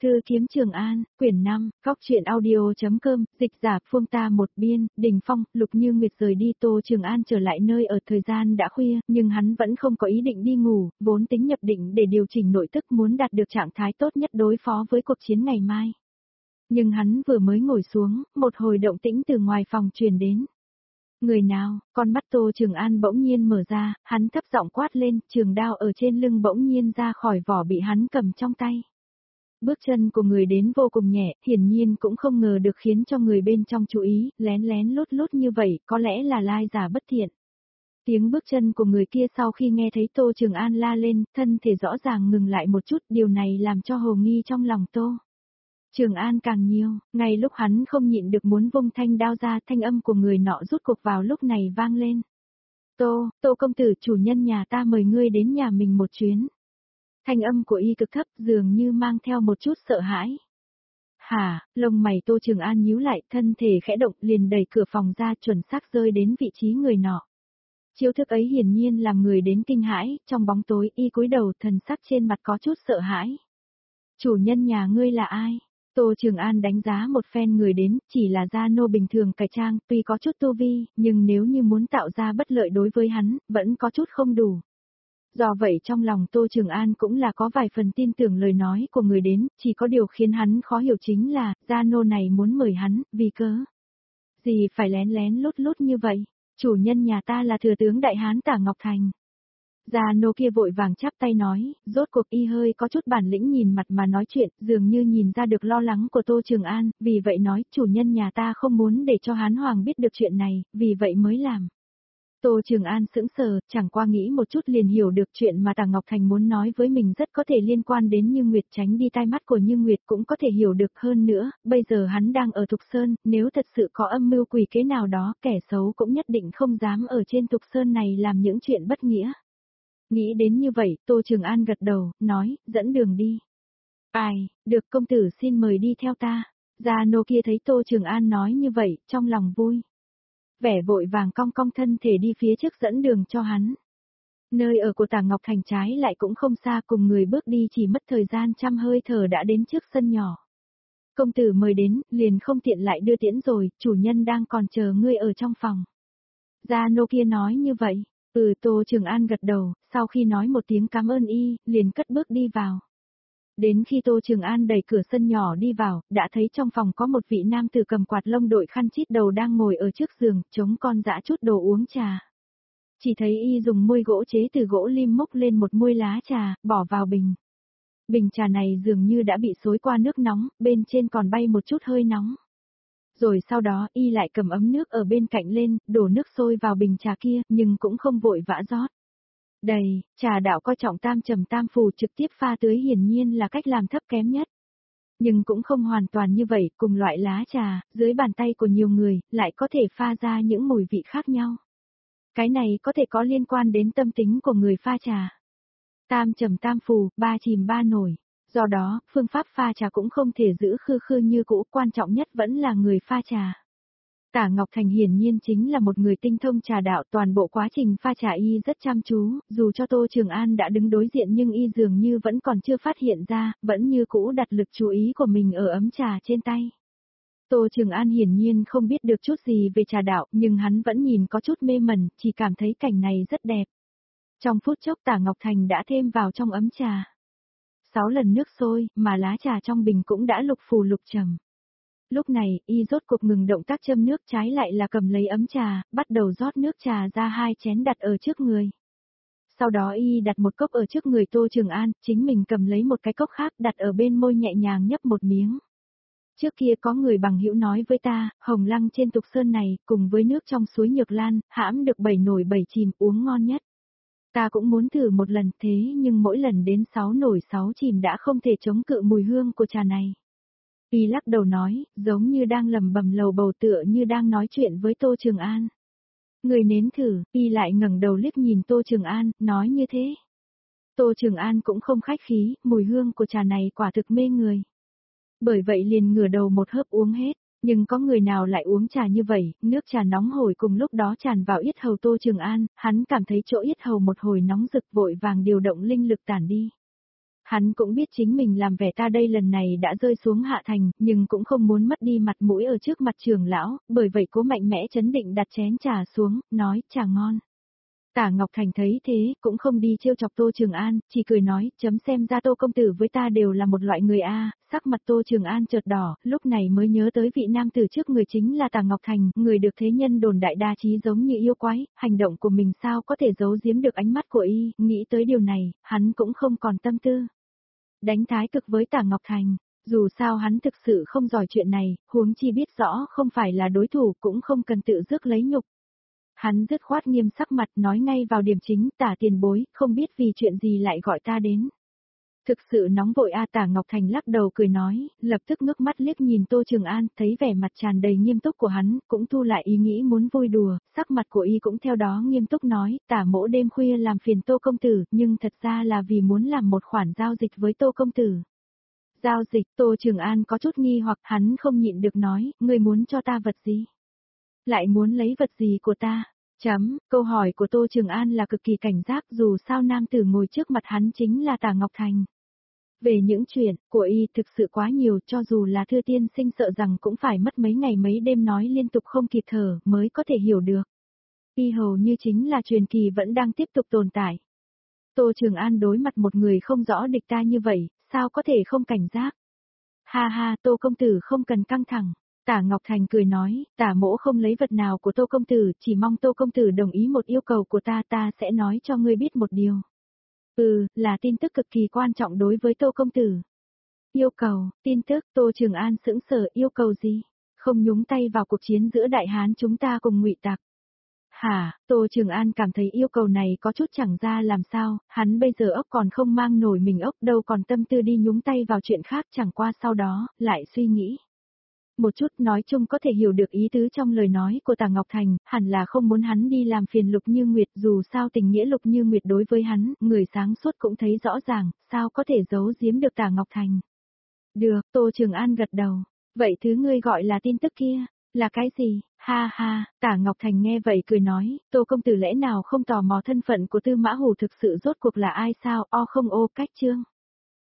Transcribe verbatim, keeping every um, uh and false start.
Thư kiếm Trường An, quyển năm, góc truyện audio.com, dịch giả Phương Ta một biên, Đình Phong, Lục Như Nguyệt rời đi. Tô Trường An trở lại nơi ở, thời gian đã khuya, nhưng hắn vẫn không có ý định đi ngủ, vốn tính nhập định để điều chỉnh nội tức muốn đạt được trạng thái tốt nhất đối phó với cuộc chiến ngày mai. Nhưng hắn vừa mới ngồi xuống, một hồi động tĩnh từ ngoài phòng truyền đến. Người nào? Con mắt Tô Trường An bỗng nhiên mở ra, hắn thấp giọng quát lên, trường đao ở trên lưng bỗng nhiên ra khỏi vỏ bị hắn cầm trong tay. Bước chân của người đến vô cùng nhẹ, hiển nhiên cũng không ngờ được khiến cho người bên trong chú ý, lén lén lút lút như vậy, có lẽ là lai giả bất thiện. Tiếng bước chân của người kia sau khi nghe thấy Tô Trường An la lên, thân thể rõ ràng ngừng lại một chút, điều này làm cho hồ nghi trong lòng Tô Trường An càng nhiều, ngay lúc hắn không nhịn được muốn vung thanh đao ra, thanh âm của người nọ rút cuộc vào lúc này vang lên. Tô, Tô công tử, chủ nhân nhà ta mời ngươi đến nhà mình một chuyến. Thanh âm của y cực thấp, dường như mang theo một chút sợ hãi. Hả, lông mày Tô Trường An nhíu lại, thân thể khẽ động, liền đẩy cửa phòng ra, chuẩn xác rơi đến vị trí người nọ. Chiếu thức ấy hiển nhiên làm người đến kinh hãi, trong bóng tối y cúi đầu, thần sắc trên mặt có chút sợ hãi. Chủ nhân nhà ngươi là ai? Tô Trường An đánh giá một phen người đến, chỉ là gia nô bình thường cải trang, tuy có chút tu vi, nhưng nếu như muốn tạo ra bất lợi đối với hắn, vẫn có chút không đủ. Do vậy trong lòng Tô Trường An cũng là có vài phần tin tưởng lời nói của người đến, chỉ có điều khiến hắn khó hiểu chính là, gia nô này muốn mời hắn, vì cớ gì phải lén lén lút lút như vậy, chủ nhân nhà ta là thừa tướng Đại Hán Tả Ngọc Thành. Gia nô kia vội vàng chắp tay nói, rốt cuộc y hơi có chút bản lĩnh nhìn mặt mà nói chuyện, dường như nhìn ra được lo lắng của Tô Trường An, vì vậy nói, chủ nhân nhà ta không muốn để cho Hán Hoàng biết được chuyện này, vì vậy mới làm. Tô Trường An sững sờ, chẳng qua nghĩ một chút liền hiểu được chuyện mà Tả Ngọc Thành muốn nói với mình rất có thể liên quan đến Như Nguyệt, tránh đi tai mắt của Như Nguyệt cũng có thể hiểu được hơn nữa, bây giờ hắn đang ở Thục Sơn, nếu thật sự có âm mưu quỷ kế nào đó, kẻ xấu cũng nhất định không dám ở trên Thục Sơn này làm những chuyện bất nghĩa. Nghĩ đến như vậy, Tô Trường An gật đầu, nói, dẫn đường đi. Ai, được công tử xin mời đi theo ta. Gia nô kia thấy Tô Trường An nói như vậy, trong lòng vui. Vẻ vội vàng cong cong thân thể đi phía trước dẫn đường cho hắn. Nơi ở của Tả Ngọc Thành trái lại cũng không xa, cùng người bước đi chỉ mất thời gian trăm hơi thở đã đến trước sân nhỏ. Công tử mời đến, liền không tiện lại đưa tiễn rồi, chủ nhân đang còn chờ ngươi ở trong phòng. Gia nô kia nói như vậy, ừ Tô Trường An gật đầu, sau khi nói một tiếng cảm ơn y, liền cất bước đi vào. Đến khi Tô Trường An đẩy cửa sân nhỏ đi vào, đã thấy trong phòng có một vị nam tử cầm quạt lông đội khăn chít đầu đang ngồi ở trước giường, chống con dã chút đồ uống trà. Chỉ thấy y dùng muôi gỗ chế từ gỗ lim múc lên một muôi lá trà, bỏ vào bình. Bình trà này dường như đã bị xối qua nước nóng, bên trên còn bay một chút hơi nóng. Rồi sau đó y lại cầm ấm nước ở bên cạnh lên, đổ nước sôi vào bình trà kia, nhưng cũng không vội vã rót. Đầy, trà đạo coi trọng tam trầm tam phù, trực tiếp pha tưới hiển nhiên là cách làm thấp kém nhất. Nhưng cũng không hoàn toàn như vậy, cùng loại lá trà, dưới bàn tay của nhiều người, lại có thể pha ra những mùi vị khác nhau. Cái này có thể có liên quan đến tâm tính của người pha trà. Tam trầm tam phù, ba chìm ba nổi. Do đó, phương pháp pha trà cũng không thể giữ khư khư như cũ, quan trọng nhất vẫn là người pha trà. Tả Ngọc Thành hiển nhiên chính là một người tinh thông trà đạo, toàn bộ quá trình pha trà y rất chăm chú, dù cho Tô Trường An đã đứng đối diện nhưng y dường như vẫn còn chưa phát hiện ra, vẫn như cũ đặt lực chú ý của mình ở ấm trà trên tay. Tô Trường An hiển nhiên không biết được chút gì về trà đạo, nhưng hắn vẫn nhìn có chút mê mẩn, chỉ cảm thấy cảnh này rất đẹp. Trong phút chốc Tả Ngọc Thành đã thêm vào trong ấm trà sáu lần nước sôi, mà lá trà trong bình cũng đã lục phù lục trầm. Lúc này, y rốt cuộc ngừng động tác châm nước, trái lại là cầm lấy ấm trà, bắt đầu rót nước trà ra hai chén đặt ở trước người. Sau đó y đặt một cốc ở trước người Tô Trường An, chính mình cầm lấy một cái cốc khác đặt ở bên môi nhẹ nhàng nhấp một miếng. Trước kia có người bằng hữu nói với ta, hồng lăng trên Thục Sơn này, cùng với nước trong suối Nhược Lan, hãm được bảy nổi bảy chìm, uống ngon nhất. Ta cũng muốn thử một lần, thế nhưng mỗi lần đến sáu nổi sáu chìm đã không thể chống cự mùi hương của trà này. Y lắc đầu nói, giống như đang lầm bầm lầu bầu, tựa như đang nói chuyện với Tô Trường An. Người nếm thử, Y lại ngẩng đầu liếc nhìn Tô Trường An, nói như thế. Tô Trường An cũng không khách khí, mùi hương của trà này quả thực mê người. Bởi vậy liền ngửa đầu một hớp uống hết, nhưng có người nào lại uống trà như vậy, nước trà nóng hổi cùng lúc đó tràn vào yết hầu Tô Trường An, hắn cảm thấy chỗ yết hầu một hồi nóng rực, vội vàng điều động linh lực tản đi. Hắn cũng biết chính mình làm vẻ ta đây lần này đã rơi xuống hạ thành, nhưng cũng không muốn mất đi mặt mũi ở trước mặt trưởng lão, bởi vậy cố mạnh mẽ chấn định đặt chén trà xuống, nói trà ngon. Tả Ngọc Thành thấy thế, cũng không đi trêu chọc Tô Trường An, chỉ cười nói, chấm xem ra Tô công tử với ta đều là một loại người a. Sắc mặt Tô Trường An chợt đỏ, lúc này mới nhớ tới vị nam tử trước người chính là Tả Ngọc Thành, người được thế nhân đồn đại đa trí giống như yêu quái, hành động của mình sao có thể giấu giếm được ánh mắt của y, nghĩ tới điều này, hắn cũng không còn tâm tư đánh thái cực với Tả Ngọc Thành. Dù sao hắn thực sự không giỏi chuyện này, huống chi biết rõ không phải là đối thủ cũng không cần tự rước lấy nhục. Hắn dứt khoát nghiêm sắc mặt nói ngay vào điểm chính, Tả tiền bối, không biết vì chuyện gì lại gọi ta đến. Thực sự nóng vội a. Tả Ngọc Thành lắc đầu cười nói, lập tức ngước mắt liếc nhìn Tô Trường An, thấy vẻ mặt tràn đầy nghiêm túc của hắn, cũng thu lại ý nghĩ muốn vui đùa, sắc mặt của y cũng theo đó nghiêm túc nói, Tả mỗ đêm khuya làm phiền Tô công tử, nhưng thật ra là vì muốn làm một khoản giao dịch với Tô công tử. Giao dịch, Tô Trường An có chút nghi hoặc hắn không nhịn được nói, ngươi muốn cho ta vật gì? Lại muốn lấy vật gì của ta? Chấm, câu hỏi của Tô Trường An là cực kỳ cảnh giác, dù sao nam tử ngồi trước mặt hắn chính là Tả Ngọc Thành. Về những chuyện của y thực sự quá nhiều, cho dù là Thư tiên sinh sợ rằng cũng phải mất mấy ngày mấy đêm nói liên tục không kịp thở mới có thể hiểu được. Y hầu như chính là truyền kỳ vẫn đang tiếp tục tồn tại. Tô Trường An đối mặt một người không rõ địch ta như vậy, sao có thể không cảnh giác? Ha ha, Tô công tử không cần căng thẳng. Tả Ngọc Thành cười nói, Tả mỗ không lấy vật nào của Tô công tử, chỉ mong Tô công tử đồng ý một yêu cầu của ta, ta sẽ nói cho ngươi biết một điều. Ừ, là tin tức cực kỳ quan trọng đối với Tô công tử. Yêu cầu, tin tức, Tô Trường An sững sờ, yêu cầu gì? Không nhúng tay vào cuộc chiến giữa Đại Hán chúng ta cùng Ngụy Tặc. Hả, Tô Trường An cảm thấy yêu cầu này có chút chẳng ra làm sao, hắn bây giờ ốc còn không mang nổi mình ốc đâu còn tâm tư đi nhúng tay vào chuyện khác, chẳng qua sau đó, lại suy nghĩ. Một chút nói chung có thể hiểu được ý tứ trong lời nói của Tả Ngọc Thành, hẳn là không muốn hắn đi làm phiền Lục Như Nguyệt, dù sao tình nghĩa Lục Như Nguyệt đối với hắn, người sáng suốt cũng thấy rõ ràng, sao có thể giấu giếm được Tả Ngọc Thành. Được, Tô Trường An gật đầu, vậy thứ ngươi gọi là tin tức kia, là cái gì? Ha ha, Tả Ngọc Thành nghe vậy cười nói, Tô công tử lẽ nào không tò mò thân phận của Tư Mã Hủ thực sự rốt cuộc là ai sao, o không ô cách chương.